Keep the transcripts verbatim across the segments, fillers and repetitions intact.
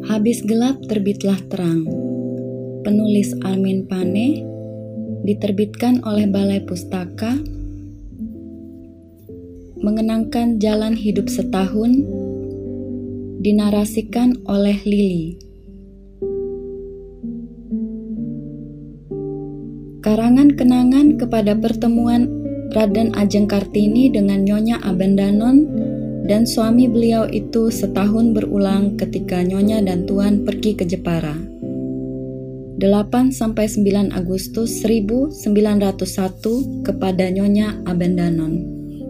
Habis gelap terbitlah terang. Penulis Armin Pane, diterbitkan oleh Balai Pustaka. Mengenangkan jalan hidup setahun, dinarasikan oleh Lili. Karangan kenangan kepada pertemuan Raden Ajeng Kartini dengan Nyonya Abendanon dan suami beliau itu setahun berulang ketika Nyonya dan Tuan pergi ke Jepara. delapan sampai sembilan Agustus seribu sembilan ratus satu kepada Nyonya Abendanon.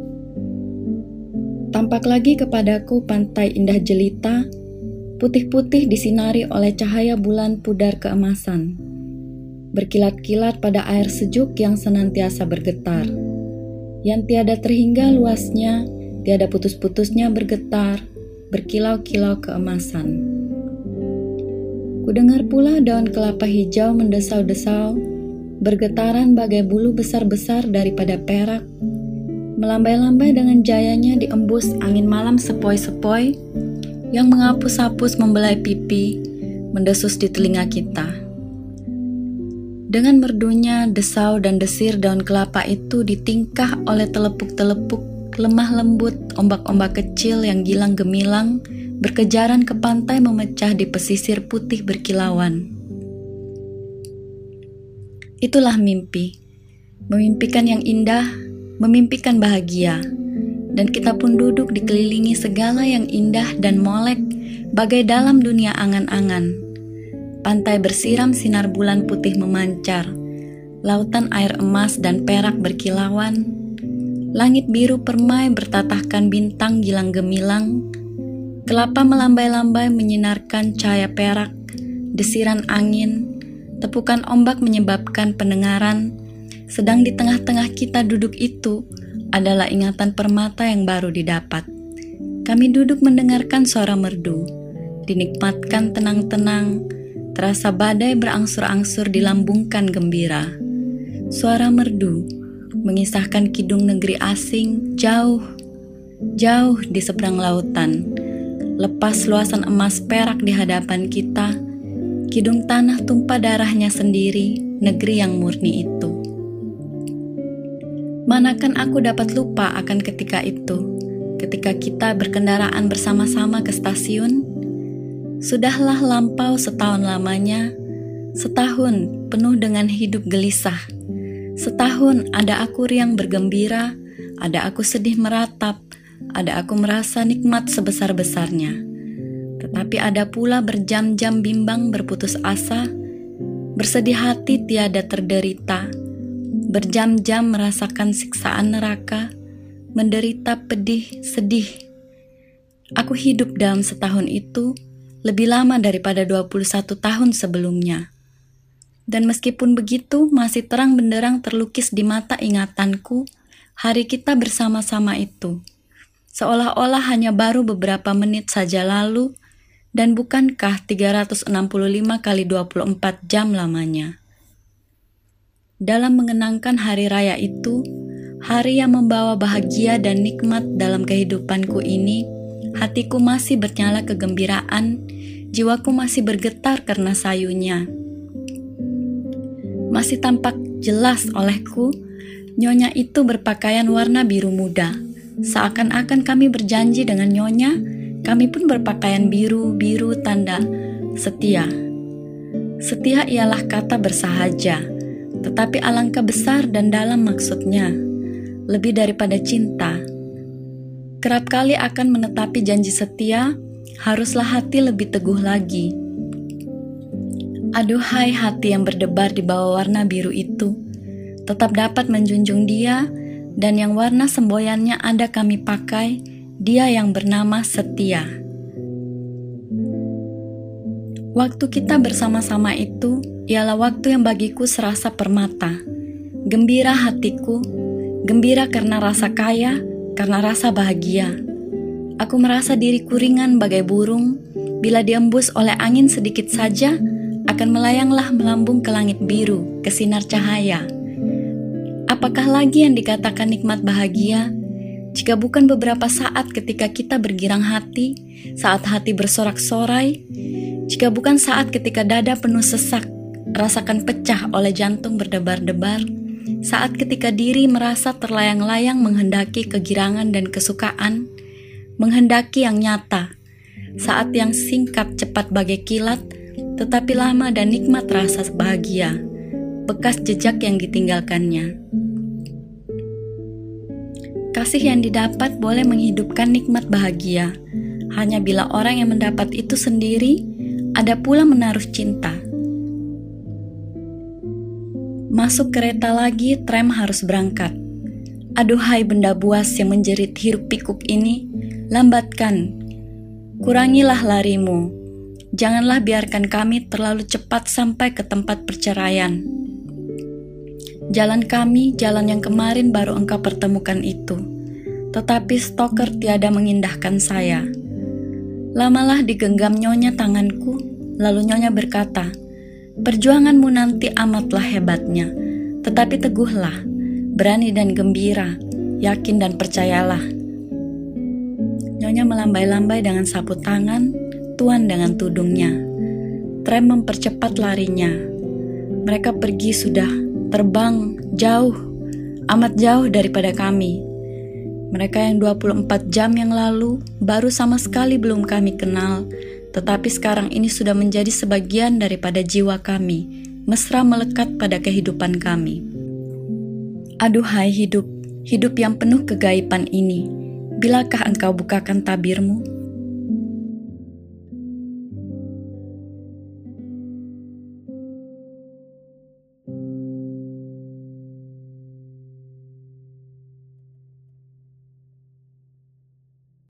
Tampak lagi kepadaku pantai indah jelita, putih-putih disinari oleh cahaya bulan pudar keemasan, berkilat-kilat pada air sejuk yang senantiasa bergetar, yang tiada terhingga luasnya, tiada putus-putusnya bergetar, berkilau-kilau keemasan. Kudengar pula daun kelapa hijau mendesau-desau, bergetaran bagai bulu besar-besar daripada perak, melambai-lambai dengan jayanya diembus angin malam sepoi-sepoi, yang menghapus-hapus membelai pipi, mendesus di telinga kita. Dengan merdunya desau dan desir daun kelapa itu ditingkah oleh telepuk-telepuk lemah lembut ombak-ombak kecil yang gilang gemilang berkejaran ke pantai memecah di pesisir putih berkilauan. Itulah mimpi, memimpikan yang indah, memimpikan bahagia, dan kita pun duduk dikelilingi segala yang indah dan molek bagai dalam dunia angan-angan. Pantai bersiram sinar bulan putih memancar, lautan air emas dan perak berkilauan, langit biru permai bertatahkan bintang gilang gemilang, kelapa melambai-lambai menyinarkan cahaya perak, desiran angin, tepukan ombak menyebabkan pendengaran, sedang di tengah-tengah kita duduk itu adalah ingatan permata yang baru didapat. Kami duduk mendengarkan suara merdu, dinikmatkan tenang-tenang, terasa badai berangsur-angsur dilambungkan gembira. Suara merdu mengisahkan kidung negeri asing jauh, jauh di seberang lautan. Lepas luasan emas perak di hadapan kita, kidung tanah tumpah darahnya sendiri, negeri yang murni itu. Manakan aku dapat lupa akan ketika itu, ketika kita berkendaraan bersama-sama ke stasiun. Sudahlah lampau setahun lamanya, setahun penuh dengan hidup gelisah. Setahun ada aku riang bergembira, ada aku sedih meratap, ada aku merasa nikmat sebesar-besarnya. Tetapi ada pula berjam-jam bimbang berputus asa, bersedih hati tiada terderita, berjam-jam merasakan siksaan neraka, menderita pedih, sedih. Aku hidup dalam setahun itu lebih lama daripada dua puluh satu tahun sebelumnya. Dan meskipun begitu, masih terang benderang terlukis di mata ingatanku hari kita bersama-sama itu. Seolah-olah hanya baru beberapa menit saja lalu, dan bukankah tiga ratus enam puluh lima kali dua puluh empat jam lamanya. Dalam mengenangkan hari raya itu, hari yang membawa bahagia dan nikmat dalam kehidupanku ini, hatiku masih bernyala kegembiraan, jiwaku masih bergetar karena sayunya. Masih tampak jelas olehku, Nyonya itu berpakaian warna biru muda. Seakan-akan kami berjanji dengan Nyonya, kami pun berpakaian biru-biru tanda setia. Setia ialah kata bersahaja, tetapi alangkah besar dan dalam maksudnya, lebih daripada cinta. Kerap kali akan menetapi janji setia, haruslah hati lebih teguh lagi. Aduhai hati yang berdebar di bawah warna biru itu, tetap dapat menjunjung dia, dan yang warna semboyannya ada kami pakai, dia yang bernama setia. Waktu kita bersama-sama itu ialah waktu yang bagiku serasa permata. Gembira hatiku, gembira karena rasa kaya, karena rasa bahagia. Aku merasa diriku ringan bagai burung, bila diembus oleh angin sedikit saja, akan melayanglah melambung ke langit biru, ke sinar cahaya. Apakah lagi yang dikatakan nikmat bahagia, jika bukan beberapa saat ketika kita bergirang hati, saat hati bersorak-sorai, Jika bukan saat ketika dada penuh sesak, rasakan pecah oleh jantung berdebar-debar, saat ketika diri merasa terlayang-layang menghendaki kegirangan dan kesukaan, menghendaki yang nyata, saat yang singkat cepat bagai kilat, tetapi lama dan nikmat rasa bahagia, bekas jejak yang ditinggalkannya. Kasih yang didapat boleh menghidupkan nikmat bahagia, hanya bila orang yang mendapat itu sendiri ada pula menaruh cinta. Masuk kereta lagi, tram harus berangkat. Aduhai benda buas yang menjerit hiruk pikuk ini, lambatkan, kurangilah larimu. Janganlah biarkan kami terlalu cepat sampai ke tempat perceraian. Jalan kami, jalan yang kemarin baru engkau pertemukan itu. Tetapi stalker tiada mengindahkan saya. Lamalah digenggam nyonya tanganku, lalu nyonya berkata, perjuanganmu nanti amatlah hebatnya, tetapi teguhlah, berani dan gembira, yakin dan percayalah. Nyonya melambai-lambai dengan sapu tangan, tuan dengan tudungnya. Tram mempercepat larinya. Mereka pergi sudah, terbang jauh, amat jauh daripada kami. Mereka yang dua puluh empat jam yang lalu baru sama sekali belum kami kenal, tetapi sekarang ini sudah menjadi sebagian daripada jiwa kami, mesra melekat pada kehidupan kami. Aduhai hidup, hidup yang penuh kegaiban ini, bilakah engkau bukakan tabirmu?